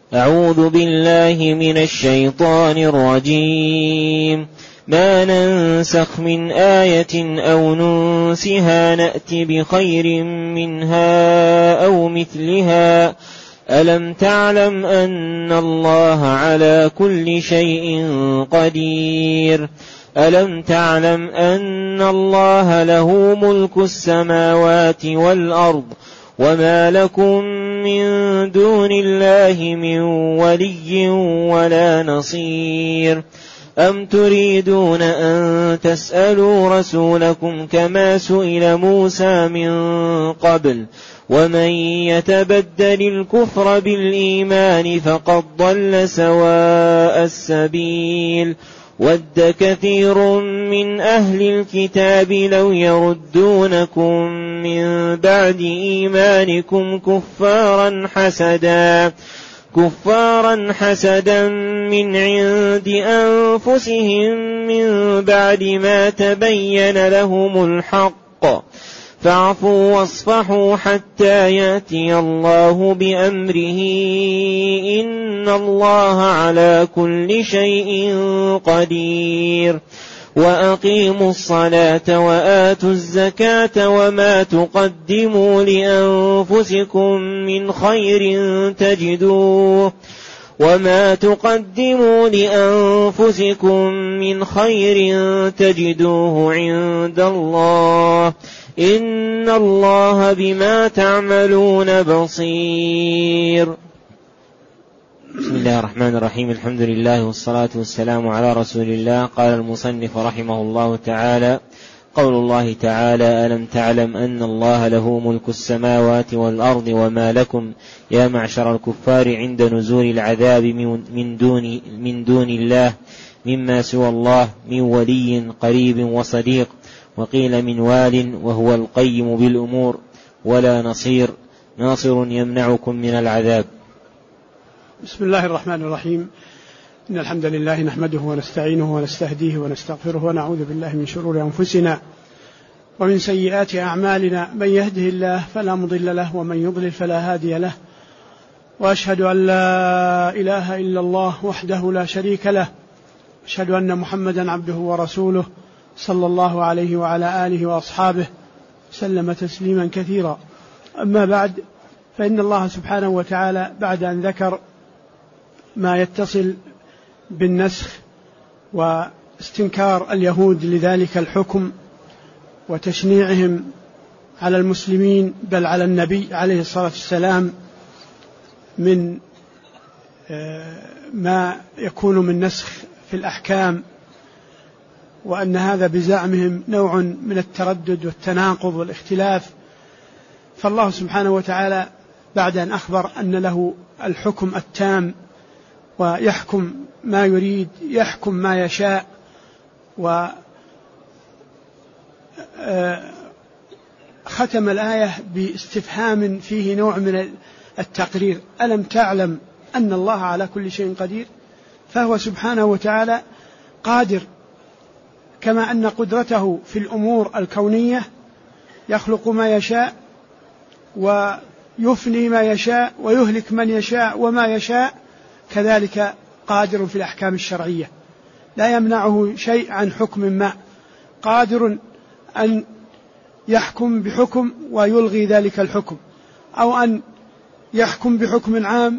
أعوذ بالله من الشيطان الرجيم. ما ننسخ من آية أو ننسها نأت بخير منها أو مثلها. ألم تعلم أن الله على كل شيء قدير. ألم تعلم أن الله له ملك السماوات والأرض وما لكم من دون الله من ولي ولا نصير. أم تريدون أن تسألوا رسولكم كما سئل موسى من قبل ومن يتبدل الكفر بالإيمان فقد ضل سواء السبيل. ود كثير من أهل الكتاب لو يردونكم من بعد إيمانكم كفارا حسدا من عند أنفسهم من بعد ما تبين لهم الحق. فاعفوا واصفحوا حتى يأتي الله بأمره إن الله على كل شيء قدير. وأقيموا الصلاة وآتوا الزكاة وما تقدموا لأنفسكم من خير تجدوه عند الله إن الله بما تعملون بصير. بسم الله الرحمن الرحيم. الحمد لله والصلاة والسلام على رسول الله. قال المصنف رحمه الله تعالى: قول الله تعالى: ألم تعلم أن الله له ملك السماوات والأرض وما لكم يا معشر الكفار عند نزول العذاب من دون الله مما سوى الله من ولي قريب وصديق، وقيل من وال وهو القيم بالأمور، ولا ناصر يمنعكم من العذاب. بسم الله الرحمن الرحيم. إن الحمد لله نحمده ونستعينه ونستهديه ونستغفره ونعوذ بالله من شرور أنفسنا ومن سيئات أعمالنا. من يهده الله فلا مضل له ومن يضلل فلا هادي له، وأشهد أن لا إله إلا الله وحده لا شريك له، أشهد أن محمدا عبده ورسوله صلى الله عليه وعلى آله وأصحابه سلم تسليما كثيرا. أما بعد، فإن الله سبحانه وتعالى بعد أن ذكر ما يتصل بالنسخ واستنكار اليهود لذلك الحكم وتشنيعهم على المسلمين بل على النبي عليه الصلاة والسلام من ما يكون من نسخ في الأحكام، وأن هذا بزعمهم نوع من التردد والتناقض والاختلاف، فالله سبحانه وتعالى بعد أن أخبر أن له الحكم التام ويحكم ما يريد، يحكم ما يشاء، ختم الآية باستفهام فيه نوع من التقرير: ألم تعلم أن الله على كل شيء قدير؟ فهو سبحانه وتعالى قادر، كما أن قدرته في الأمور الكونية يخلق ما يشاء ويفني ما يشاء ويهلك من يشاء وما يشاء، كذلك قادر في الأحكام الشرعية، لا يمنعه شيء عن حكم ما، قادر أن يحكم بحكم ويلغي ذلك الحكم، أو أن يحكم بحكم عام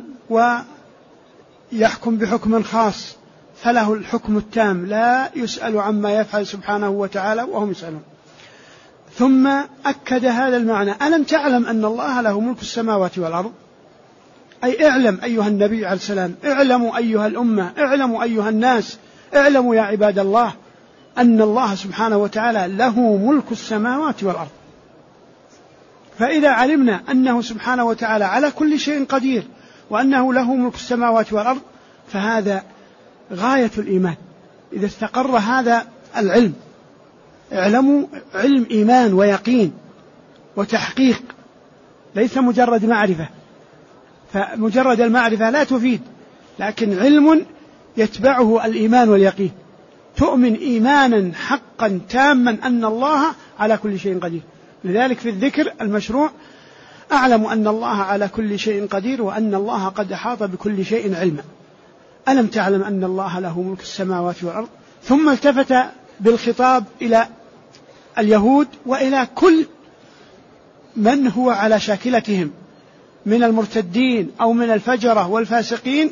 ويحكم بحكم خاص، فله الحكم التام، لا يسأل عما يفعل سبحانه وتعالى وهم يسألون. ثم أكد هذا المعنى: ألم تعلم أن الله له ملك السماوات والأرض؟ أي اعلم أيها النبي عليه السلام، اعلموا أيها الأمة، اعلموا أيها الناس، اعلموا يا عباد الله أن الله سبحانه وتعالى له ملك السماوات والأرض. فإذا علمنا أنه سبحانه وتعالى على كل شيء قدير وأنه له ملك السماوات والأرض، فهذا غاية الإيمان. إذا استقر هذا العلم، اعلموا علم إيمان ويقين وتحقيق، ليس مجرد معرفة، فمجرد المعرفة لا تفيد، لكن علم يتبعه الإيمان واليقين، تؤمن إيمانا حقا تاما أن الله على كل شيء قدير. لذلك في الذكر المشروع أعلم أن الله على كل شيء قدير وأن الله قد أحاط بكل شيء علما. ألم تعلم أن الله له ملك السماوات والأرض. ثم التفت بالخطاب إلى اليهود وإلى كل من هو على شاكلتهم من المرتدين أو من الفجرة والفاسقين: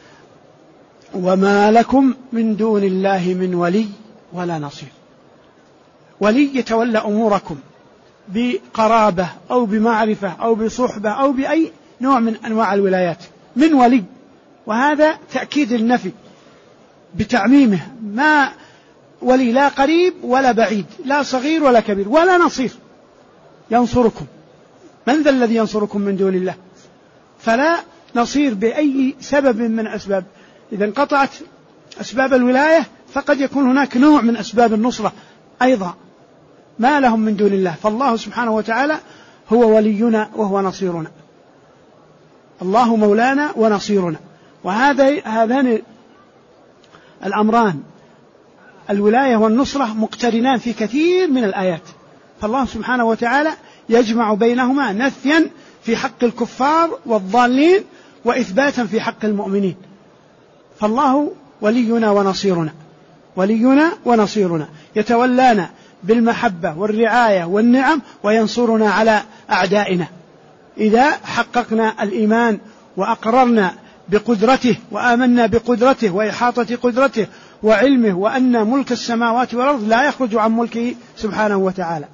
وما لكم من دون الله من ولي ولا نصير. ولي يتولى أموركم بقرابة أو بمعرفة أو بصحبة أو بأي نوع من أنواع الولايات، من ولي، وهذا تأكيد النفي بتعميمه. ما ولي لا قريب ولا بعيد، لا صغير ولا كبير، ولا نصير ينصركم. من ذا الذي ينصركم من دون الله؟ فلا نصير بأي سبب من أسباب. إذا انقطعت أسباب الولاية فقد يكون هناك نوع من أسباب النصرة أيضا ما لهم من دون الله. فالله سبحانه وتعالى هو ولينا وهو نصيرنا، الله مولانا ونصيرنا. وهذان الأمران الولاية والنصرة مقترنان في كثير من الآيات، فالله سبحانه وتعالى يجمع بينهما نفيا في حق الكفار والضالين وإثباتا في حق المؤمنين. فالله ولينا ونصيرنا، ولينا ونصيرنا، يتولانا بالمحبة والرعاية والنعم وينصرنا على أعدائنا إذا حققنا الإيمان وأقررنا بقدرته وآمنا بقدرته وإحاطة قدرته وعلمه وأن ملك السماوات والأرض لا يخرج عن ملكه سبحانه وتعالى.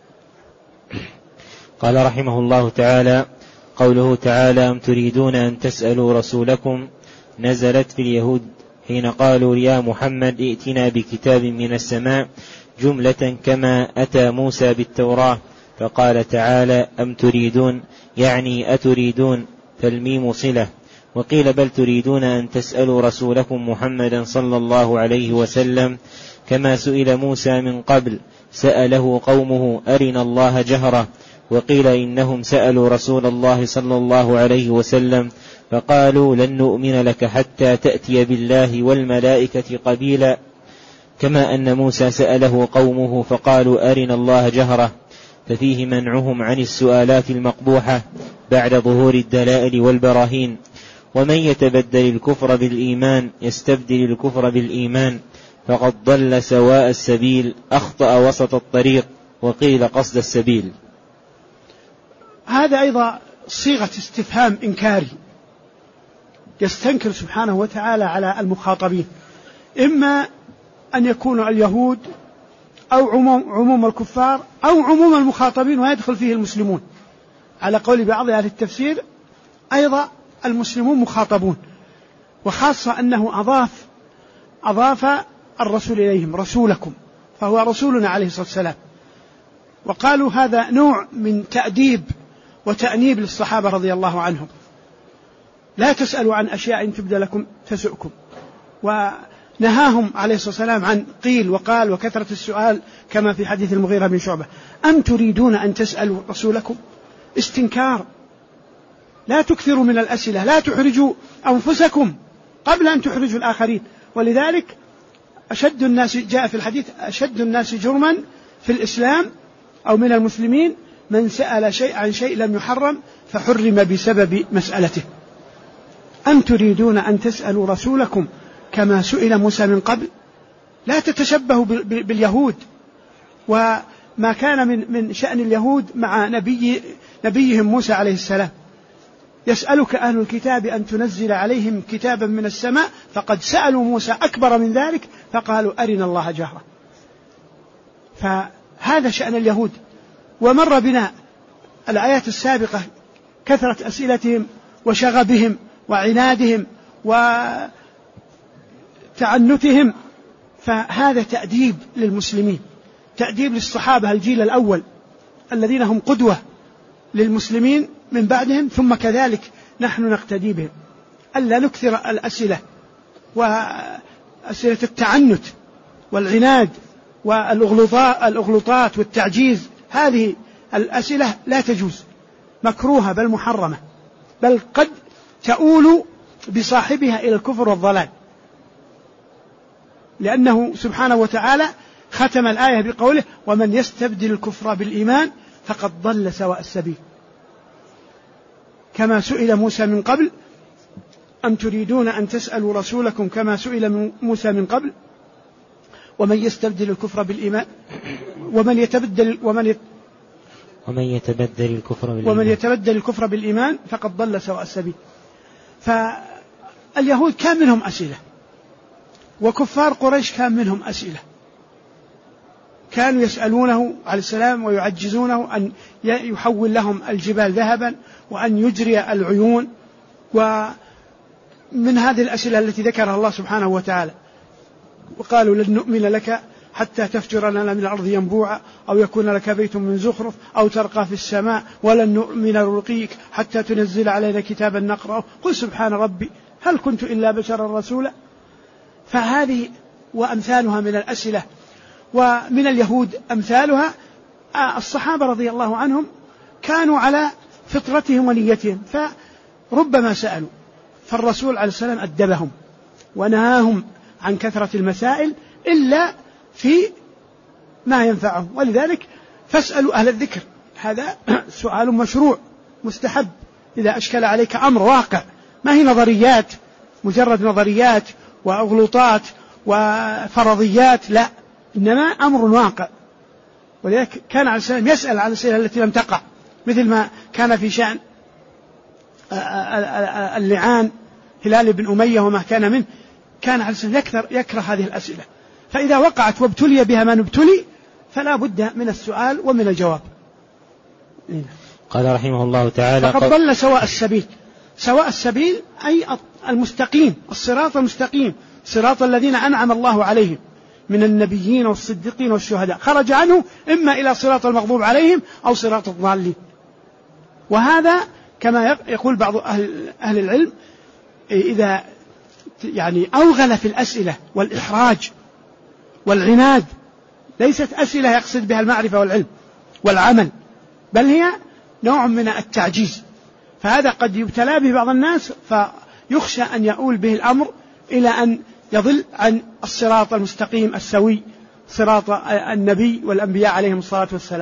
قال رحمه الله تعالى: قوله تعالى: أم تريدون أن تسألوا رسولكم، نزلت في اليهود حين قالوا يا محمد ائتنا بكتاب من السماء، جملة كما أتى موسى بالتوراة. فقال تعالى: أم تريدون يعني أتريدون، فالميم صلة. وقيل بل تريدون أن تسألوا رسولكم محمدا صلى الله عليه وسلم كما سئل موسى من قبل، سأله قومه أرنا الله جهرة. وقيل إنهم سألوا رسول الله صلى الله عليه وسلم فقالوا لن نؤمن لك حتى تأتي بالله والملائكة قبيلا، كما أن موسى سأله قومه فقالوا أرنا الله جهرة. ففيه منعهم عن السؤالات المقبوحة بعد ظهور الدلائل والبراهين. ومن يتبدل الكفر بالإيمان يستبدل الكفر بالإيمان فقد ضل سواء السبيل، أخطأ وسط الطريق، وقيل قصد السبيل. هذا أيضا صيغة استفهام إنكاري، يستنكر سبحانه وتعالى على المخاطبين، إما أن يكون اليهود أو عموم الكفار أو عموم المخاطبين ويدخل فيه المسلمون. على قول بعض أهل التفسير أيضا المسلمون مخاطبون، وخاصة أنه أضاف الرسول إليهم رسولكم، فهو رسولنا عليه الصلاة والسلام. وقالوا هذا نوع من تأديب وتأنيب للصحابة رضي الله عنهم، لا تسألوا عن أشياء إن تبدى لكم تسؤكم. ونهاهم عليه الصلاة والسلام عن قيل وقال وكثرة السؤال كما في حديث المغيرة بن شعبة: أم تريدون أن تسألوا رسولكم؟ استنكار، لا تكثروا من الأسئلة، لا تحرجوا أنفسكم قبل أن تحرجوا الآخرين. ولذلك أشد الناس، جاء في الحديث: أشد الناس جرما في الإسلام أو من المسلمين من سأل شيء عن شيء لم يحرم فحرم بسبب مسألته. أم تريدون أن تسألوا رسولكم كما سئل موسى من قبل؟ لا تتشبهوا باليهود، وما كان من شأن اليهود مع نبيهم موسى عليه السلام. يسألك أهل الكتاب أن تنزل عليهم كتابا من السماء، فقد سألوا موسى أكبر من ذلك فقالوا أرنا الله جهرة. فهذا شأن اليهود. ومر بنا الآيات السابقة كثرة أسئلتهم وشغبهم وعنادهم وتعنتهم، فهذا تأديب للمسلمين، تأديب للصحابة الجيل الأول الذين هم قدوة للمسلمين من بعدهم، ثم كذلك نحن نقتدي بهم، ألا نكثر الأسئلة وأسئلة التعنت والعناد والأغلطات والتعجيز. هذه الأسئلة لا تجوز، مكروهة بل محرمة، بل قد تؤول بصاحبها إلى الكفر والضلال، لأنه سبحانه وتعالى ختم الآية بقوله: ومن يستبدل الكفر بالإيمان فقد ضل سواء السبيل. كما سئل موسى من قبل أم تريدون أن تسألوا رسولكم كما سئل موسى من قبل ومن يستبدل الكفر بالإيمان ومن يتبدل الكفر بالإيمان فقد ضل سواء السبيل. فاليهود كان منهم أسئلة، وكفار قريش كان منهم أسئلة، كانوا يسألونه عليه السلام ويعجزونه أن يحول لهم الجبال ذهبا وأن يجري العيون. ومن هذه الأسئلة التي ذكرها الله سبحانه وتعالى وقالوا لن نؤمن لك حتى تفجر لنا من الأرض ينبوعا أو يكون لك بيت من زخرف أو ترقى في السماء ولن نؤمن لرقيك حتى تنزل علينا كتابا نقرأه قل سبحان ربي هل كنت إلا بشرا رسولا. فهذه وأمثالها من الأسئلة. ومن اليهود أمثالها الصحابة رضي الله عنهم كانوا على فطرتهم ونيتهم، فربما سألوا فالرسول عليه السلام أدبهم ونهاهم عن كثرة المسائل إلا في ما ينفعهم. ولذلك فاسألوا أهل الذكر، هذا سؤال مشروع مستحب إذا أشكل عليك أمر واقع، ما هي نظريات مجرد نظريات وأغلوطات وفرضيات، لا، إنما أمر واقع. ولذلك كان عليه السلام يسأل عن الأسئلة التي لم تقع، مثل ما كان في شأن اللعان هلال بن أمية وما كان منه، كان عليه السلام يكره هذه الأسئلة، فإذا وقعت وابتلي بها من ابتلي فلا بد من السؤال ومن الجواب. قال رحمه الله تعالى فقد ضل سواء السبيل. سواء السبيل أي المستقيم، الصراط المستقيم، صراط الذين أنعم الله عليهم من النبيين والصديقين والشهداء، خرج عنه إما إلى صراط المغضوب عليهم أو صراط الضالين. وهذا كما يقول بعض أهل العلم إذا يعني أوغل في الأسئلة والإحراج والعناد، ليست أسئلة يقصد بها المعرفة والعلم والعمل، بل هي نوع من التعجيز، فهذا قد يبتلى به بعض الناس فيخشى أن يؤول به الأمر إلى أن يضل عن الصراط المستقيم السوي، صراط النبي والأنبياء عليهم الصلاة والسلام.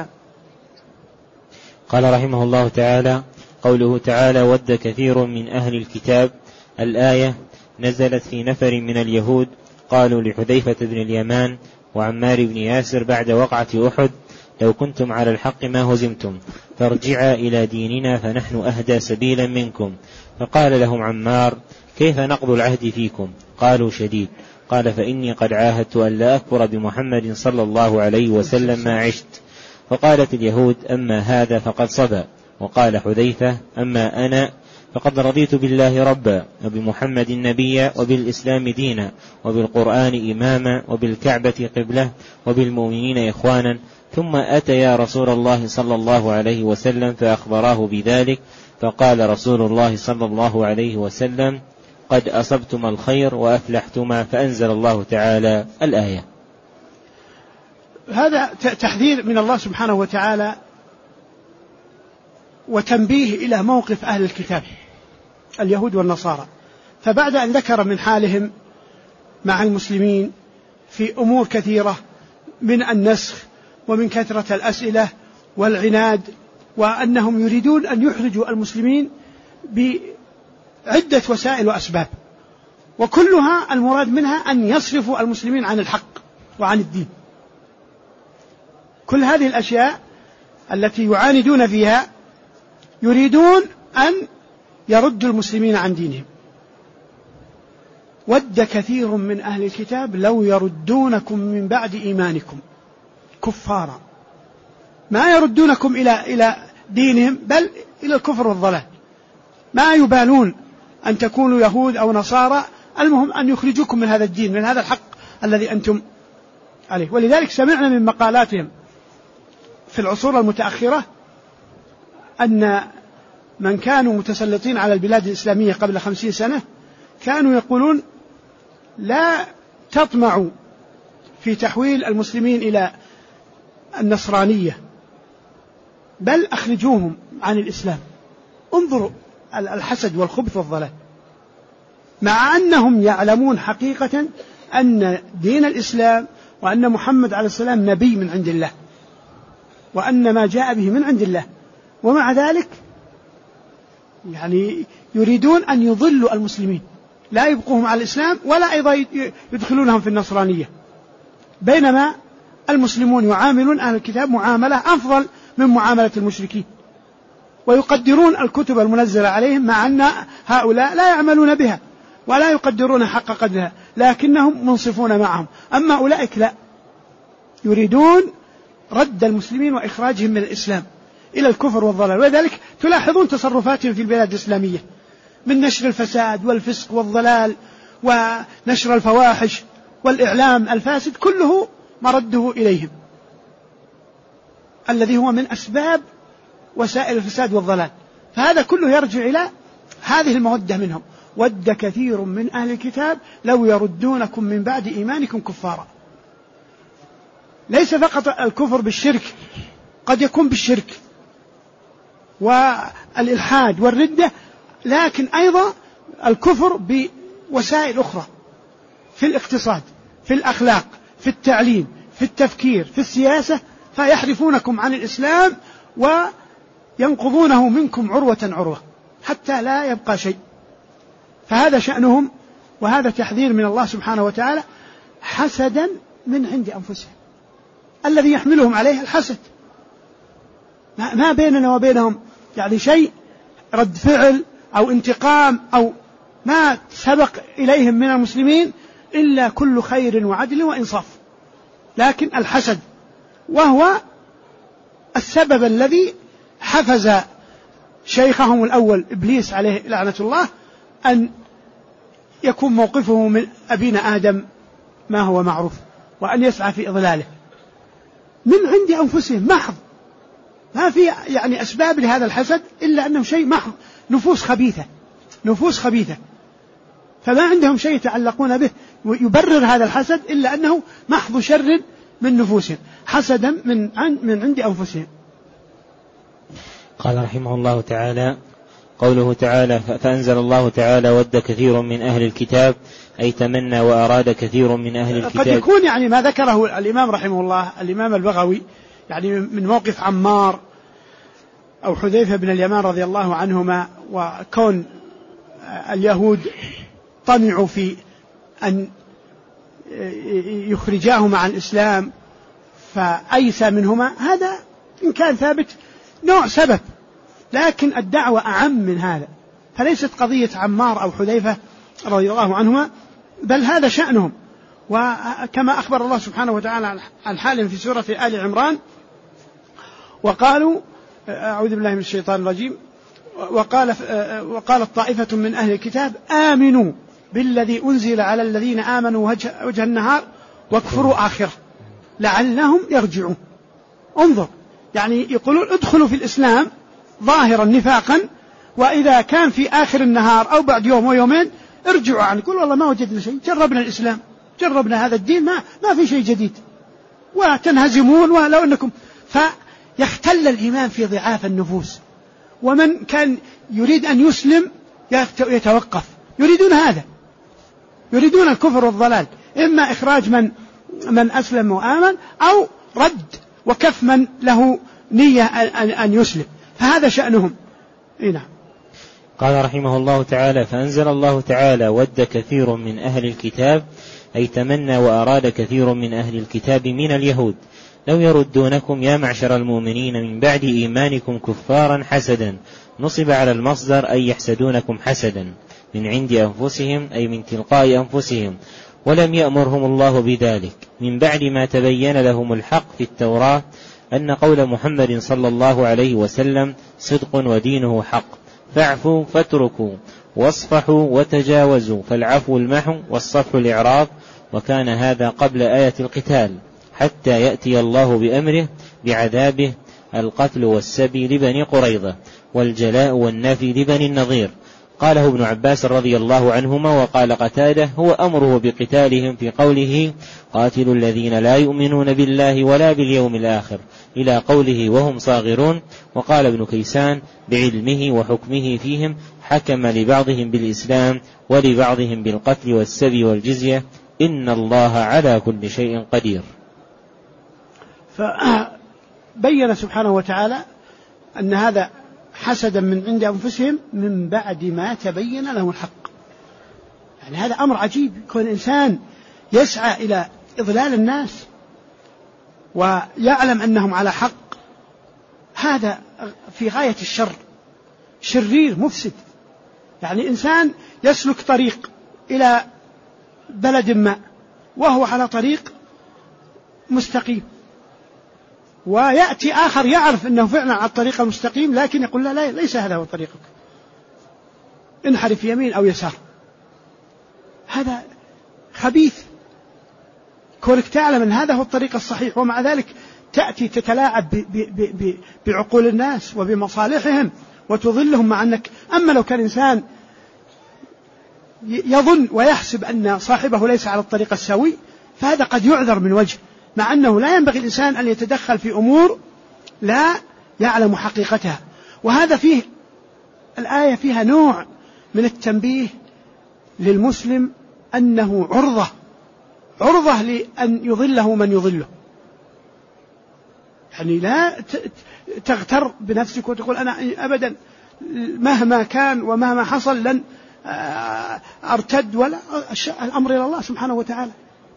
قال رحمه الله تعالى: قوله تعالى: ود كثير من أهل الكتاب، الآية نزلت في نفر من اليهود قالوا لحذيفة بن اليمان وعمار بن ياسر بعد وقعة أحد: لو كنتم على الحق ما هزمتم، فارجعا إلى ديننا فنحن أهدى سبيلا منكم. فقال لهم عمار: كيف نقض العهد فيكم؟ قالوا: شديد. قال: فإني قد عاهدت أن لا أكفر بمحمد صلى الله عليه وسلم ما عشت. فقالت اليهود: أما هذا فقد صبا. وقال حذيفة: أما أنا فقد رضيت بالله ربا وبمحمد نبيا وبالإسلام دينا وبالقرآن إماما وبالكعبة قبلة وبالمؤمنين إخوانا. ثم أتيا رسول الله صلى الله عليه وسلم فأخبراه بذلك، فقال رسول الله صلى الله عليه وسلم: قد أصبتم الخير وأفلحتما، فأنزل الله تعالى الآية. هذا تحذير من الله سبحانه وتعالى وتنبيه إلى موقف أهل الكتاب اليهود والنصارى. فبعد أن ذكر من حالهم مع المسلمين في أمور كثيرة من النسخ ومن كثرة الأسئلة والعناد، وأنهم يريدون أن يحرجوا المسلمين بعدة وسائل وأسباب، وكلها المراد منها أن يصرفوا المسلمين عن الحق وعن الدين. كل هذه الأشياء التي يعاندون فيها يريدون أن يردوا المسلمين عن دينهم. ود كثير من أهل الكتاب لو يردونكم من بعد إيمانكم كفارا، ما يردونكم إلى دينهم بل إلى الكفر والضلال، ما يبالون أن تكونوا يهود أو نصارى، المهم أن يخرجوكم من هذا الدين، من هذا الحق الذي أنتم عليه. ولذلك سمعنا من مقالاتهم في العصور المتأخرة أن من كانوا متسلطين على البلاد الإسلامية قبل 50 سنة كانوا يقولون: لا تطمعوا في تحويل المسلمين إلى النصرانية، بل أخرجوهم عن الإسلام. انظروا الحسد والخبث والضلال، مع أنهم يعلمون حقيقة أن دين الإسلام وأن محمد عليه السلام نبي من عند الله وأن ما جاء به من عند الله، ومع ذلك يعني يريدون أن يضلوا المسلمين، لا يبقوهم على الإسلام ولا أيضا يدخلونهم في النصرانية، بينما المسلمون يعاملون أهل الكتاب معاملة أفضل من معاملة المشركين، ويقدرون الكتب المنزلة عليهم مع أن هؤلاء لا يعملون بها ولا يقدرون حق قدرها، لكنهم منصفون معهم. أما أولئك لا، يريدون رد المسلمين وإخراجهم من الإسلام إلى الكفر والضلال. ولذلك تلاحظون تصرفاتهم في البلاد الإسلامية من نشر الفساد والفسق والضلال ونشر الفواحش والإعلام الفاسد، كله مرده إليهم، الذي هو من أسباب وسائل الفساد والضلال. فهذا كله يرجع إلى هذه المودة منهم. ود كثير من أهل الكتاب لو يردونكم من بعد إيمانكم كفارا. ليس فقط الكفر بالشرك، قد يكون بالشرك والإلحاد والردة، لكن أيضا الكفر بوسائل أخرى في الاقتصاد، في الأخلاق، في التعليم، في التفكير، في السياسة، فيحرفونكم عن الإسلام وينقضونه منكم عروة عروة حتى لا يبقى شيء. فهذا شأنهم، وهذا تحذير من الله سبحانه وتعالى حسدا من عند أنفسهم، الذي يحملهم عليه الحسد. ما بيننا وبينهم يعني شيء رد فعل أو انتقام أو ما سبق إليهم من المسلمين إلا كل خير وعدل وإنصاف، لكن الحسد وهو السبب الذي حفز شيخهم الأول إبليس عليه لعنة الله أن يكون موقفه من أبينا آدم ما هو معروف، وأن يسعى في إضلاله من عند أنفسهم محض. ما في يعني أسباب لهذا الحسد إلا أنه شيء محض، نفوس خبيثة، فما عندهم شيء يتعلقون به ويبرر هذا الحسد إلا أنه محض شر من نفوسهم، حسدا من عند أنفسهم. قال رحمه الله تعالى: قوله تعالى: فأنزل الله تعالى: ود كثير من أهل الكتاب، أي تمنى وأراد كثير من أهل الكتاب. قد يكون يعني ما ذكره الإمام رحمه الله الإمام البغوي يعني من موقف عمار أو حذيفة بن اليمان رضي الله عنهما، وكون اليهود طمعوا في أن يخرجاهما عن الإسلام فأيسى منهما، هذا إن كان ثابت نوع سبب، لكن الدعوة أعم من هذا، فليست قضية عمار أو حذيفة رضي الله عنهما، بل هذا شأنهم. وكما أخبر الله سبحانه وتعالى عن حالهم في سورة آل عمران: وقالوا أعوذ بالله من الشيطان الرجيم، وقالت طائفة من أهل الكتاب آمنوا بالذي أنزل على الذين آمنوا وجه النهار واكفروا آخره لعلهم يرجعون. انظر، يعني يقولون ادخلوا في الإسلام ظاهرا نفاقا، وإذا كان في آخر النهار أو بعد يوم ويومين ارجعوا عنه. يقول والله ما وجدنا شيء، جربنا الإسلام، جربنا هذا الدين، ما في شيء جديد، وتنهزمون ولو أنكم. فيختل الإيمان في ضعاف النفوس، ومن كان يريد أن يسلم يتوقف. يريدون هذا، يريدون الكفر والضلال، إما إخراج من أسلم وآمن، أو رد وكف من له نية أن يسلم، فهذا شأنهم. نعم. قال رحمه الله تعالى: فأنزل الله تعالى: ود كثير من أهل الكتاب، أي تمنى وأراد كثير من أهل الكتاب من اليهود لو يردونكم يا معشر المؤمنين من بعد إيمانكم كفارا حسدا، نصب على المصدر أي يحسدونكم حسدا من عند أنفسهم، أي من تلقاء أنفسهم، ولم يأمرهم الله بذلك من بعد ما تبين لهم الحق في التوراة أن قول محمد صلى الله عليه وسلم صدق ودينه حق، فاعفوا فاتركوا واصفحوا وتجاوزوا، فالعفو المحو والصفح الإعراض، وكان هذا قبل آية القتال حتى يأتي الله بأمره بعذابه، القتل والسبي لبني قريظة والجلاء والنفي لبني النضير. قاله ابن عباس رضي الله عنهما. وقال قتادة: هو أمره بقتالهم في قوله: قاتلوا الذين لا يؤمنون بالله ولا باليوم الآخر، إلى قوله: وهم صاغرون. وقال ابن كيسان: بعلمه وحكمه فيهم حكم لبعضهم بالإسلام ولبعضهم بالقتل والسبي والجزية، إن الله على كل شيء قدير. فبين سبحانه وتعالى أن هذا حسدا من عند أنفسهم من بعد ما تبين لهم الحق. يعني هذا أمر عجيب، يكون الإنسان يسعى إلى إضلال الناس ويعلم أنهم على حق، هذا في غاية الشر، شرير مفسد. يعني إنسان يسلك طريق إلى بلد ما وهو على طريق مستقيم، ويأتي آخر يعرف أنه فعلا على الطريق المستقيم لكن يقول لا ليس هذا هو طريقك، انحرف يمين أو يسار. هذا خبيث، كونك تعلم أن هذا هو الطريق الصحيح ومع ذلك تأتي تتلاعب بعقول الناس وبمصالحهم وتضلهم، مع أنك أما لو كان إنسان يظن ويحسب أن صاحبه ليس على الطريق السوي فهذا قد يعذر من وجه، مع أنه لا ينبغي الإنسان أن يتدخل في أمور لا يعلم حقيقتها. وهذا فيه الآية فيها نوع من التنبيه للمسلم أنه عرضة لأن يضله من يضله. يعني لا تغتر بنفسك وتقول أنا أبدا مهما كان ومهما حصل لن أرتد، ولا الأمر إلى الله سبحانه وتعالى.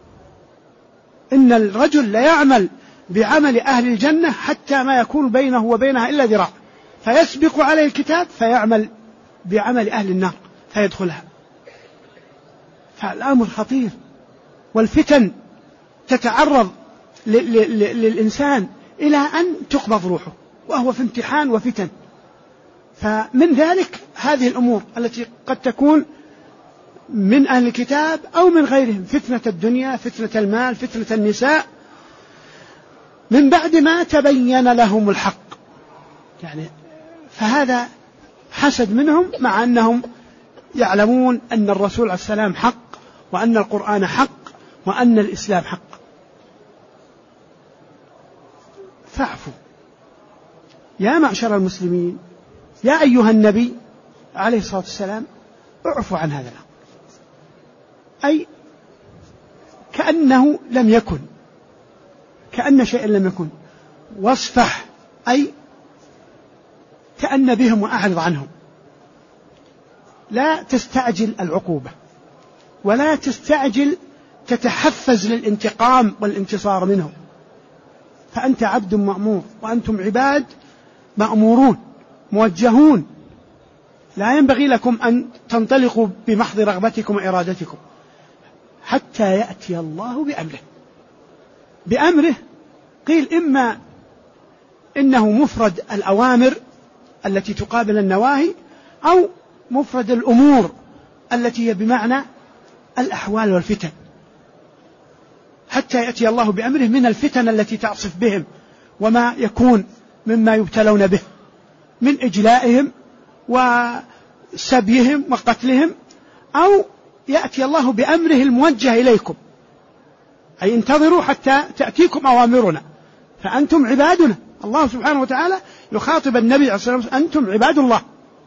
إن الرجل لا يعمل بعمل أهل الجنة حتى ما يكون بينه وبينها إلا ذراع، فيسبق عليه الكتاب فيعمل بعمل أهل النار فيدخلها. فالأمر خطير، والفتن تتعرض للإنسان إلى أن تقبض روحه وهو في امتحان وفتن. فمن ذلك هذه الأمور التي قد تكون من أهل الكتاب أو من غيرهم، فتنة الدنيا، فتنة المال، فتنة النساء، من بعد ما تبين لهم الحق. يعني فهذا حسد منهم، مع أنهم يعلمون أن الرسول عليه السلام حق، وأن القرآن حق، وأن الإسلام حق. فاعفوا يا معشر المسلمين، يا أيها النبي عليه الصلاة والسلام، اعفوا عن هذا الأمر، أي كأنه لم يكن، كأن شيئا لم يكن. واصفح أي تأن بهم وأعرض عنهم. لا تستعجل العقوبة، ولا تستعجل تتحفز للانتقام والانتصار منهم، فأنت عبد مأمور وأنتم عباد مأمورون موجهون، لا ينبغي لكم أن تنطلقوا بمحض رغبتكم وإرادتكم حتى يأتي الله بأمره. قيل إما إنه مفرد الأوامر التي تقابل النواهي، أو مفرد الأمور التي هي بمعنى الأحوال والفتن، حتى يأتي الله بأمره من الفتن التي تعصف بهم وما يكون مما يبتلون به من إجلائهم وسبيهم وقتلهم، أو يأتي الله بأمره الموجه إليكم، أي انتظروا حتى تأتيكم أوامرنا فأنتم عبادنا. الله سبحانه وتعالى يخاطب النبي عليه الصلاة والسلام: أنتم عباد الله،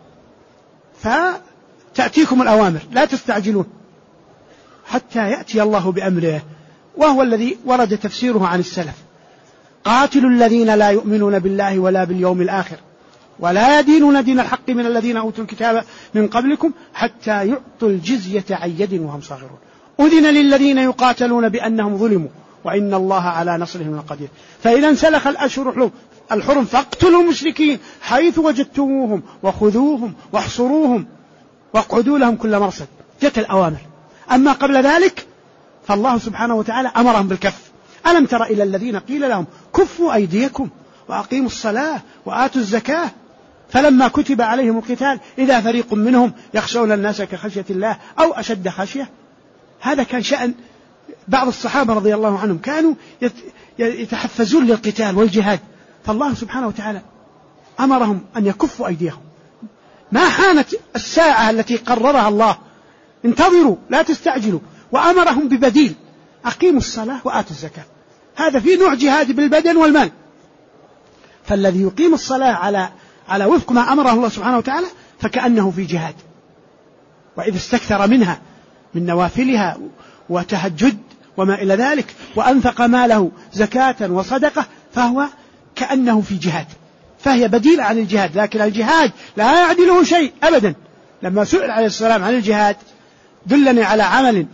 فتأتيكم الأوامر لا تستعجلون حتى يأتي الله بأمره. وهو الذي ورد تفسيره عن السلف: قاتلوا الذين لا يؤمنون بالله ولا باليوم الآخر ولا يدينون دين الحق من الذين أوتوا الكتاب من قبلكم حتى يعطوا الجزية عن يد وهم صاغرون. أذن للذين يقاتلون بأنهم ظلموا وإن الله على نصرهم لقدير. فإذا انسلخ الأشهر الحرم فاقتلوا المشركين حيث وجدتموهم وخذوهم واحصروهم واقعدوا لهم كل مرصد. جت الأوامر. أما قبل ذلك فالله سبحانه وتعالى أمرهم بالكف. ألم تر إلى الذين قيل لهم كفوا أيديكم وأقيموا الصلاة وآتوا الزكاة فلما كتب عليهم القتال إذا فريق منهم يخشون الناس كخشية الله أو أشد خشية. هذا كان شأن بعض الصحابة رضي الله عنهم، كانوا يتحفزون للقتال والجهاد، فالله سبحانه وتعالى أمرهم أن يكفوا أيديهم. ما حانت الساعة التي قررها الله، انتظروا لا تستعجلوا. وأمرهم ببديل: أقيموا الصلاة وآتوا الزكاة. هذا في نوع جهاد بالبدن والمال. فالذي يقيم الصلاة على وفق ما أمره الله سبحانه وتعالى فكأنه في جهاد، وإذا استكثر منها من نوافلها وتهجد وما إلى ذلك وأنفق ماله زكاة وصدقة فهو كأنه في جهاد. فهي بديلة عن الجهاد، لكن الجهاد لا يعدله شيء أبدا. لما سئل عليه السلام عن الجهاد دلني على عمل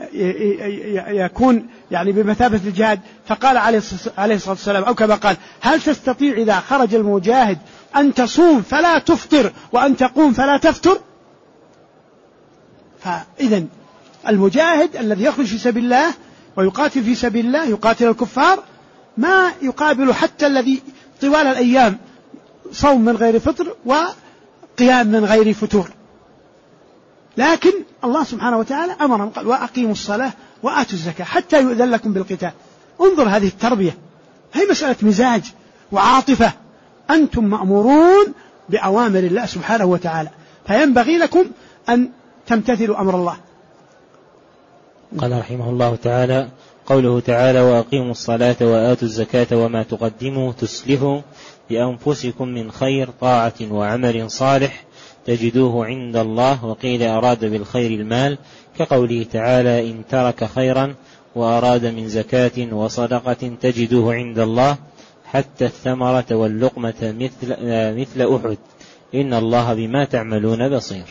يكون يعني بمثابة الجهاد، فقال عليه الصلاة والسلام أو كما قال: هل تستطيع إذا خرج المجاهد أن تصوم فلا تفطر وأن تقوم فلا تفتر؟ فإذا المجاهد الذي يخرج في سبيل الله ويقاتل في سبيل الله يقاتل الكفار ما يقابل حتى الذي طوال الأيام صوم من غير فطر وقيام من غير فتور. لكن الله سبحانه وتعالى أمرهم قال: وأقيموا الصلاة وآتوا الزكاة حتى يؤذن لكم بالقتال. انظر هذه التربية، هي مسألة مزاج وعاطفة. أنتم مأمورون بأوامر الله سبحانه وتعالى، فينبغي لكم أن تمتثلوا أمر الله. قال رحمه الله تعالى: قوله تعالى: وأقيموا الصلاة وآتوا الزكاة وما تقدموا تسلفوا بأنفسكم من خير طاعة وعمل صالح تجدوه عند الله. وقيل أراد بالخير المال، كقوله تعالى: إن ترك خيرا، وأراد من زكاة وصدقة تجدوه عند الله حتى الثمرة واللقمة مثل أحد إن الله بما تعملون بصير.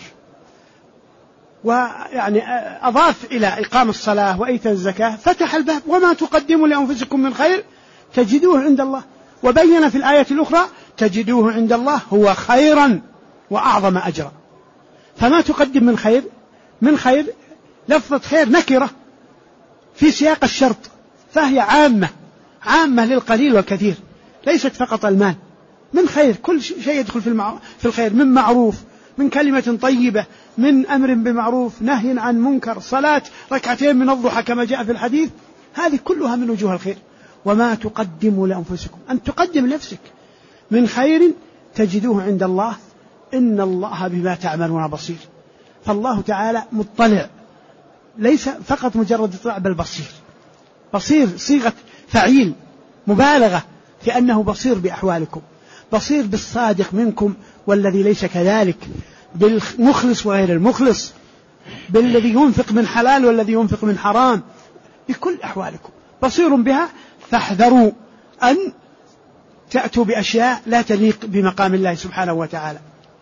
ويعني أضاف إلى إقام الصلاة وإيتاء الزكاة فتح الباب: وما تقدموا لأنفسكم من خير تجدوه عند الله. وبين في الآية الأخرى: تجدوه عند الله هو خيرا وأعظم أجرا. فما تقدم من خير لفظة خير نكرة في سياق الشرط، فهي عامة للقليل والكثير، ليست فقط المال. من خير كل شيء يدخل في الخير، من معروف، من كلمة طيبة، من أمر بمعروف، نهي عن منكر، صلاة ركعتين من الضحى كما جاء في الحديث، هذه كلها من وجوه الخير. وما تقدموا لأنفسكم، أن تقدم نفسك من خير تجدوه عند الله إن الله بما تعملون بصير. فالله تعالى مطلع، ليس فقط مجرد اطلاع بل بصير صيغة فعيل مبالغة في أنه بصير بأحوالكم، بصير بالصادق منكم والذي ليس كذلك، بالمخلص وغير المخلص، بالذي ينفق من حلال والذي ينفق من حرام، بكل أحوالكم بصير بها. فاحذروا أن تأتوا بأشياء لا تليق بمقام الله سبحانه وتعالى.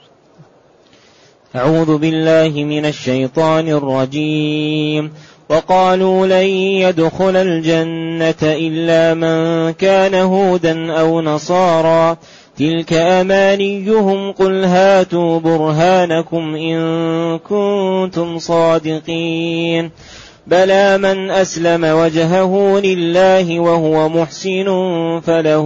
أعوذ بالله من الشيطان الرجيم. وقالوا لن يدخل الجنة إلا من كان هودا أو نصارى تلك أمانيهم قل هاتوا برهانكم إن كنتم صادقين بلى من أسلم وجهه لله وهو محسن فله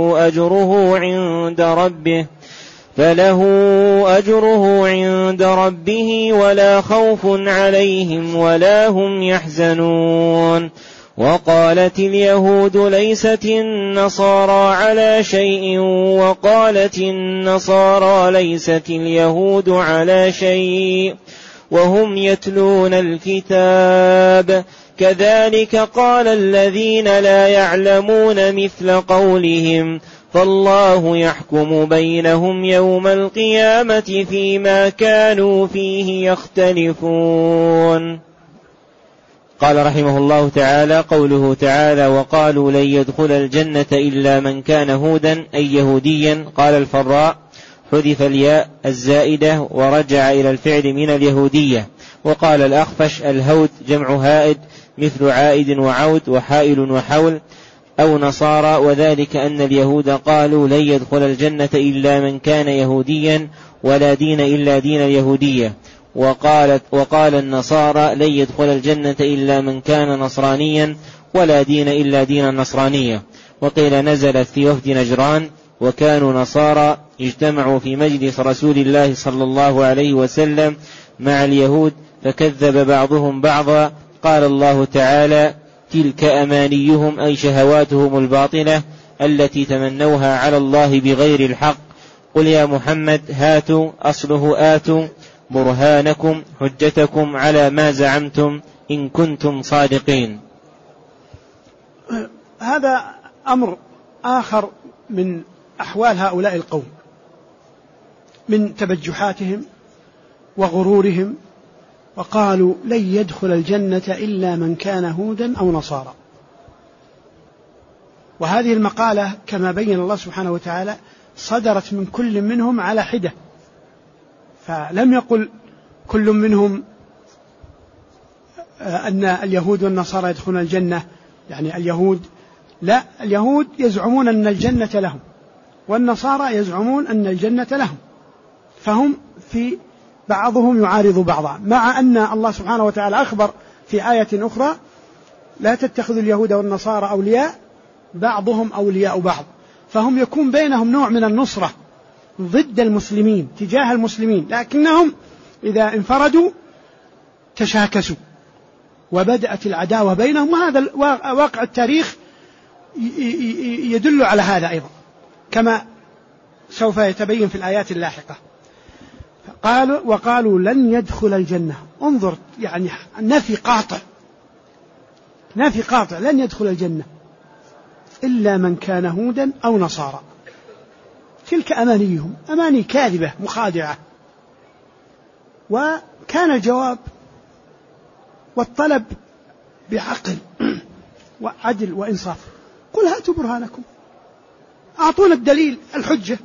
أجره عند ربه ولا خوف عليهم ولا هم يحزنون. وقالت اليهود ليست النصارى على شيء وقالت النصارى ليست اليهود على شيء وهم يتلون الكتاب كذلك قال الذين لا يعلمون مثل قولهم فالله يحكم بينهم يوم القيامة فيما كانوا فيه يختلفون. قال رحمه الله تعالى: قوله تعالى: وقالوا لن يدخل الجنة إلا من كان هودا أي يهوديا. قال الفراء: حذف الياء الزائدة ورجع إلى الفعل من اليهودية. وقال الأخفش: الهود جمع هائد مثل عائد وعود وحائل وحول أو نصارى، وذلك أن اليهود قالوا لن يدخل الجنة إلا من كان يهوديا ولا دين إلا دين اليهودية. وقال النصارى لن يدخل الجنة إلا من كان نصرانيا ولا دين إلا دين النصرانية. وقيل نزلت في وفد نجران وكانوا نصارى اجتمعوا في مجلس رسول الله صلى الله عليه وسلم مع اليهود فكذب بعضهم بعضا. قال الله تعالى: تلك أمانيهم أي شهواتهم الباطلة التي تمنوها على الله بغير الحق. قل يا محمد هاتوا أصله آتوا برهانكم حجتكم على ما زعمتم إن كنتم صادقين. هذا أمر آخر من أحوال هؤلاء القوم من تبجحاتهم وغرورهم. وقالوا لن يدخل الجنة إلا من كان هودا أو نصارى. وهذه المقالة كما بين الله سبحانه وتعالى صدرت من كل منهم على حدة، فلم يقل كل منهم أن اليهود والنصارى يدخلون الجنة، يعني اليهود لا، اليهود يزعمون أن الجنة لهم، والنصارى يزعمون أن الجنة لهم، فهم في بعضهم يعارض بعضا، مع أن الله سبحانه وتعالى أخبر في آية أخرى لا تتخذوا اليهود والنصارى أولياء بعضهم أولياء بعض، فهم يكون بينهم نوع من النصرة ضد المسلمين تجاه المسلمين، لكنهم إذا انفردوا تشاكسوا وبدأت العداوة بينهم، وهذا واقع التاريخ يدل على هذا أيضا كما سوف يتبين في الآيات اللاحقة. وقالوا لن يدخل الجنة، انظر يعني نفي قاطع لن يدخل الجنة إلا من كان هودا أو نصارى، تلك أمانيهم، أماني كاذبة مخادعة. وكان الجواب والطلب بعقل وعدل وإنصاف، قل هاتوا برهانكم، أعطونا الدليل الحجة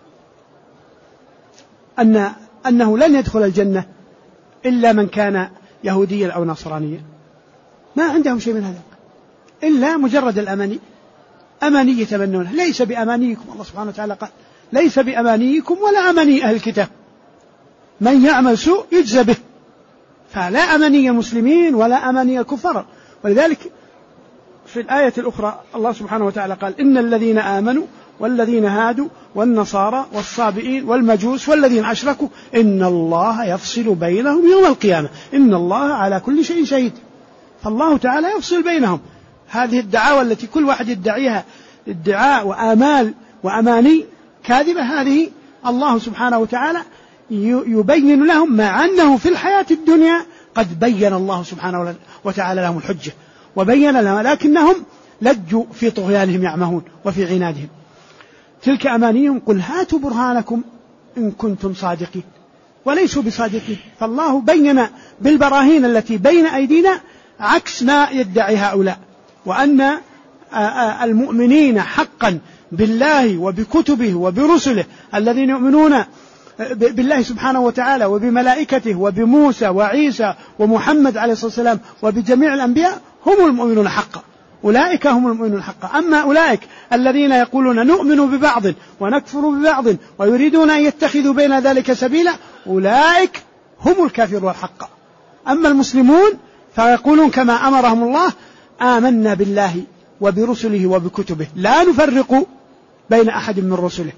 أنه لن يدخل الجنة إلا من كان يهوديا أو نصرانيا، ما عندهم شيء من هذا إلا مجرد الأماني، أماني يتمنونها، ليس بأمانيكم، الله سبحانه وتعالى قال ليس بأمانيكم ولا أماني أهل الكتاب، من يعمل سوء يجزى به، فلا أماني المسلمين ولا أماني الكفار. ولذلك في الآية الأخرى الله سبحانه وتعالى قال إن الذين آمنوا والذين هادوا والنصارى والصابئين والمجوس والذين أشركوا إن الله يفصل بينهم يوم القيامة إن الله على كل شيء شهيد، فالله تعالى يفصل بينهم. هذه الدعاوى التي كل واحد يدعيها ادعاء وآمال وأماني كاذبة، هذه الله سبحانه وتعالى يبين لهم، مع أنه في الحياة الدنيا قد بين الله سبحانه وتعالى لهم الحجة وبين لهم، لكنهم لجوا في طغيانهم يعمهون وفي عنادهم. تلك أمانيهم قل هاتوا برهانكم إن كنتم صادقين، وليسوا بصادقين، فالله بين بالبراهين التي بين أيدينا عكس ما يدعي هؤلاء، وأن المؤمنين حقا بالله وبكتبه وبرسله الذين يؤمنون بالله سبحانه وتعالى وبملائكته وبموسى وعيسى ومحمد عليه الصلاة والسلام وبجميع الأنبياء هم المؤمنون حقا، أولئك هم المؤمنون حقا. أما أولئك الذين يقولون نؤمن ببعض ونكفر ببعض ويريدون أن يتخذوا بين ذلك سبيلا أولئك هم الكافرون حقا. أما المسلمون فيقولون كما أمرهم الله آمنا بالله وبرسله وبكتبه لا نفرق بين أحد من رسله.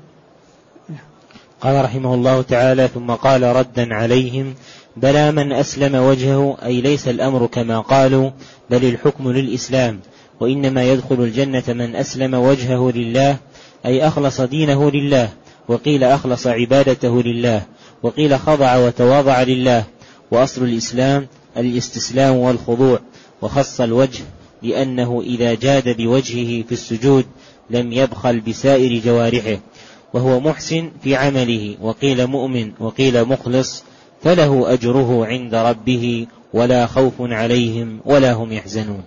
قال رحمه الله تعالى ثم قال ردا عليهم بلى من أسلم وجهه، أي ليس الأمر كما قالوا بل الحكم للإسلام، وإنما يدخل الجنة من أسلم وجهه لله أي أخلص دينه لله، وقيل أخلص عبادته لله، وقيل خضع وتواضع لله. وأصل الإسلام الاستسلام والخضوع، وخص الوجه لأنه إذا جاد بوجهه في السجود لم يبخل بسائر جوارحه، وهو محسن في عمله، وقيل مؤمن وقيل مخلص، فله أجره عند ربه ولا خوف عليهم ولا هم يحزنون.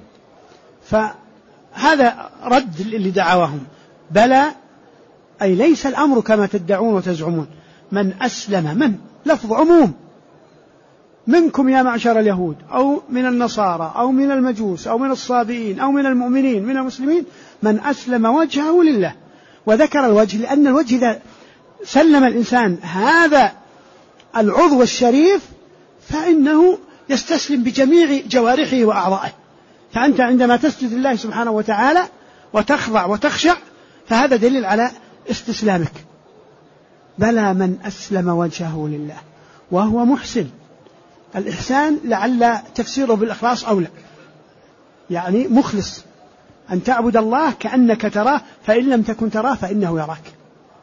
فهذا رد لدعواهم، بلى أي ليس الأمر كما تدعون وتزعمون، من أسلم، من لفظ عموم، منكم يا معشر اليهود أو من النصارى أو من المجوس أو من الصابئين أو من المؤمنين من المسلمين، من أسلم وجهه لله. وذكر الوجه لأن الوجه إذا سلم الإنسان هذا العضو الشريف فإنه يستسلم بجميع جوارحه وأعضائه، فأنت عندما تسجد لله سبحانه وتعالى وتخضع وتخشع فهذا دليل على استسلامك. بلى من أسلم وجهه لله وهو محسن. الإحسان لعل تفسيره بالإخلاص أولى، يعني مخلص، أن تعبد الله كأنك تراه فإن لم تكن تراه فإنه يراك.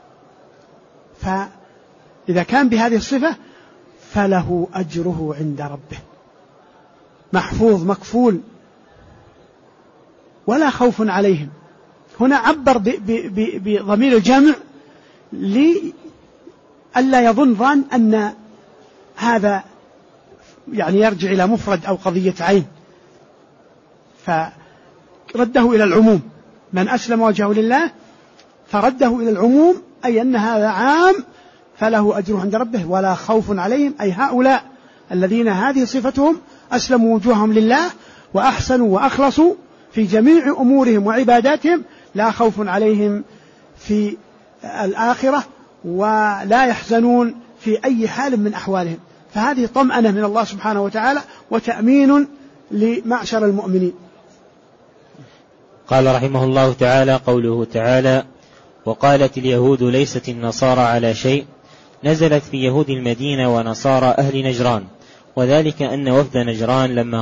فإذا كان بهذه الصفة فله أجره عند ربه، محفوظ مكفول ولا خوف عليهم. هنا عبر بضمير الجمع لئلا يظن ظان أن هذا يعني يرجع إلى مفرد أو قضية عين، فرده إلى العموم، من أسلم وجهه لله فرده إلى العموم، أي أن هذا عام فله أجر عند ربه ولا خوف عليهم، أي هؤلاء الذين هذه صفتهم أسلموا وجوههم لله وأحسنوا وأخلصوا في جميع أمورهم وعباداتهم لا خوف عليهم في الآخرة ولا يحزنون في أي حال من أحوالهم. فهذه طمأنة من الله سبحانه وتعالى وتأمين لمعشر المؤمنين. قال رحمه الله تعالى: قوله تعالى: وقالت اليهود ليست النصارى على شيء، نزلت في يهود المدينة ونصارى أهل نجران، وذلك أن وفد نجران لما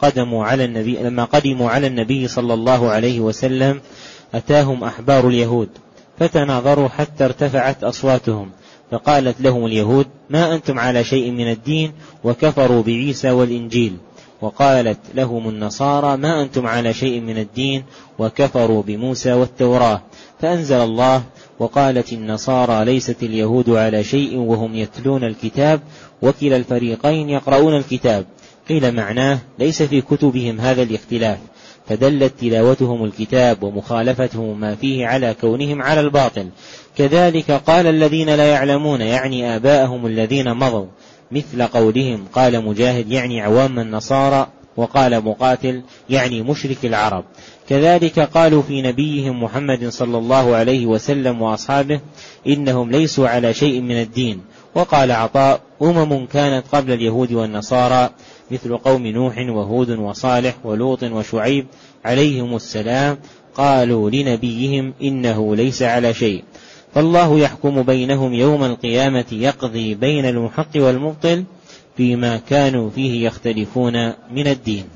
قدموا على النبي صلى الله عليه وسلم أتاهم أحبار اليهود فتناظروا حتى ارتفعت أصواتهم، فقالت لهم اليهود: ما أنتم على شيء من الدين، وكفروا بعيسى والإنجيل. وقالت لهم النصارى: ما أنتم على شيء من الدين، وكفروا بموسى والتوراة. فأنزل الله: وقالت النصارى ليست اليهود على شيء وهم يتلون الكتاب، وكلا الفريقين يقرؤون الكتاب. قيل معناه: ليس في كتبهم هذا الاختلاف، فدلت تلاوتهم الكتاب ومخالفتهم ما فيه على كونهم على الباطل. كذلك قال الذين لا يعلمون، يعني آباءهم الذين مضوا، مثل قولهم. قال مجاهد: يعني عوام النصارى. وقال مقاتل: يعني مشرك العرب. كذلك قالوا في نبيهم محمد صلى الله عليه وسلم وأصحابه: إنهم ليسوا على شيء من الدين. وقال عطاء: أمم كانت قبل اليهود والنصارى مثل قوم نوح وهود وصالح ولوط وشعيب عليهم السلام، قالوا لنبيهم: إنه ليس على شيء. فالله يحكم بينهم يوم القيامة، يقضي بين المحق والمبطل فيما كانوا فيه يختلفون من الدين.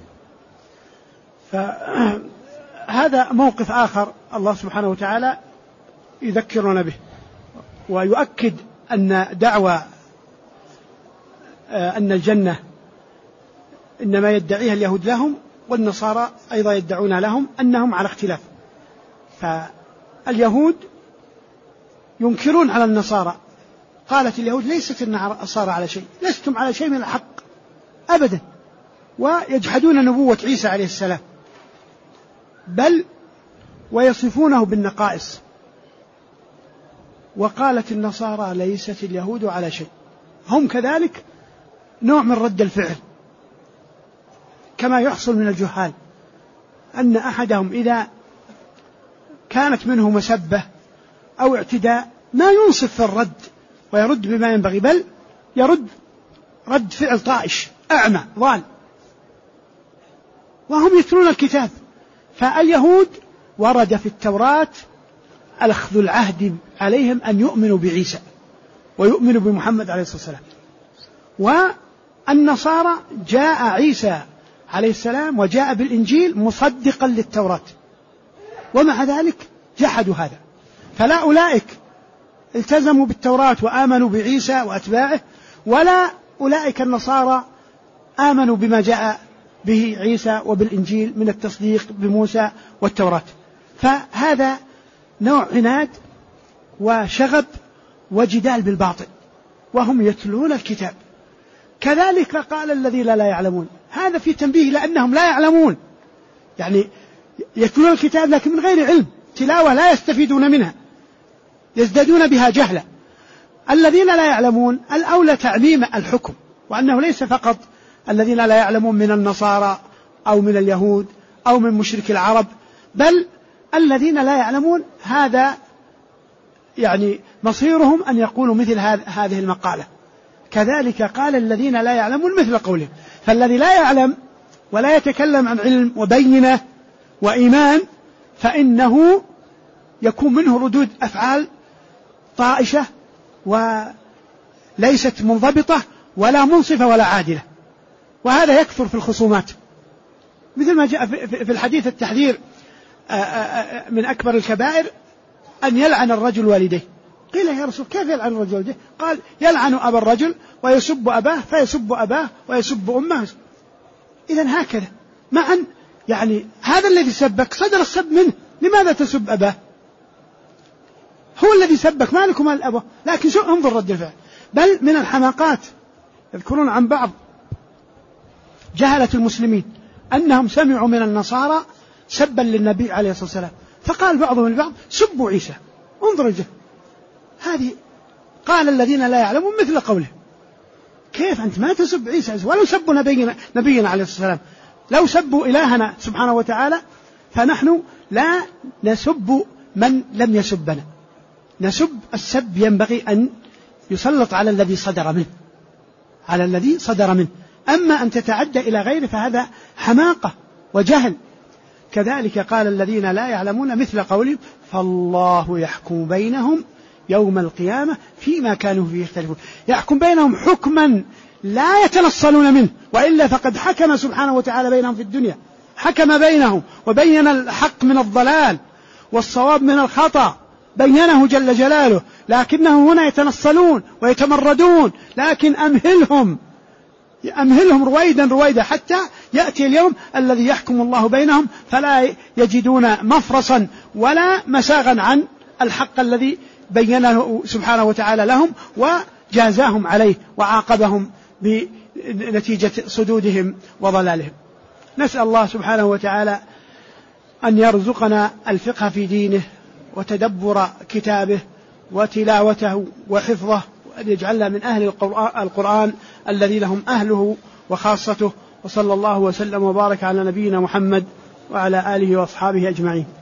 فهذا موقف آخر الله سبحانه وتعالى يذكرنا به، ويؤكد أن دعوى أن الجنة إنما يدعيها اليهود لهم، والنصارى أيضا يدعون لهم أنهم على اختلاف. فاليهود ينكرون على النصارى، قالت اليهود: ليست النصارى على شيء، لستم على شيء من الحق أبدا، ويجحدون نبوة عيسى عليه السلام، بل ويصفونه بالنقائص. وقالت النصارى ليست اليهود على شيء، هم كذلك نوع من رد الفعل، كما يحصل من الجهال، أن أحدهم إذا كانت منه مسبة أو اعتداء ما ينصف في الرد ويرد بما ينبغي، بل يرد رد فعل طائش أعمى ضال، وهم يتلون الكتاب. فاليهود ورد في التوراة أخذ العهد عليهم أن يؤمنوا بعيسى ويؤمنوا بمحمد عليه الصلاة والسلام، والنصارى جاء عيسى عليه السلام وجاء بالإنجيل مصدقا للتوراة، ومع ذلك جحدوا هذا. فلا أولئك التزموا بالتوراة وآمنوا بعيسى وأتباعه، ولا أولئك النصارى آمنوا بما جاء به عيسى وبالإنجيل من التصديق بموسى والتوراة. فهذا نوع عناد وشغب وجدال بالباطل، وهم يتلون الكتاب. كذلك قال الذين لا يعلمون، هذا في تنبيه لأنهم لا يعلمون، يعني يتلون الكتاب لكن من غير علم، تلاوة لا يستفيدون منها، يزدادون بها جهلا. الذين لا يعلمون الأولى تعميم الحكم، وأنه ليس فقط الذين لا يعلمون من النصارى أو من اليهود أو من مشرك العرب، بل الذين لا يعلمون هذا يعني مصيرهم أن يقولوا مثل هذه المقالة. كذلك قال الذين لا يعلمون مثل قولهم. فالذي لا يعلم ولا يتكلم عن علم وبينة وإيمان فإنه يكون منه ردود أفعال طائشة وليست منضبطة ولا منصفة ولا عادلة، وهذا يكثر في الخصومات، مثل ما جاء في الحديث التحذير من أكبر الكبائر أن يلعن الرجل والديه. قيل يا رسول كيف يلعن الرجل والديه؟ قال: يلعن أبا الرجل ويسب أباه فيسب أباه ويسب أمه. إذن هكذا، معا يعني هذا الذي سبك صدر السب منه، لماذا تسب أباه؟ هو الذي سبك، ما لكم الأبوة. لكن شو انظر رد الفعل. بل من الحماقات يذكرون عن بعض جهلة المسلمين أنهم سمعوا من النصارى سبا للنبي عليه الصلاة والسلام، فقال بعضهم البعض: سبوا عيسى انظر هذه قال الذين لا يعلمون مثل قوله. كيف أنت ما تسب عيسى ولو سبوا نبينا عليه الصلاة والسلام، لو سبوا إلهنا سبحانه وتعالى، فنحن لا نسب من لم يسبنا، نسب السب ينبغي أن يسلط على الذي صدر منه، أما أن تتعدى إلى غيره فهذا حماقة وجهل. كذلك قال الذين لا يعلمون مثل قولهم فالله يحكم بينهم يوم القيامة فيما كانوا فيه يختلفون. يحكم بينهم حكما لا يتنصلون منه، وإلا فقد حكم سبحانه وتعالى بينهم في الدنيا، حكم بينهم وبين الحق من الضلال والصواب من الخطأ، بينه جل جلاله، لكنهم هنا يتنصلون ويتمردون. لكن أمهلهم رويدا حتى يأتي اليوم الذي يحكم الله بينهم، فلا يجدون مفرصا ولا مساغا عن الحق الذي بينه سبحانه وتعالى لهم وجازاهم عليه وعاقبهم بنتيجة صدودهم وضلالهم. نسأل الله سبحانه وتعالى أن يرزقنا الفقه في دينه وتدبر كتابه وتلاوته وحفظه، وأن يجعلنا من أهل القرآن الذين هم أهله وخاصته. وصلى الله وسلم وبارك على نبينا محمد وعلى آله وأصحابه أجمعين.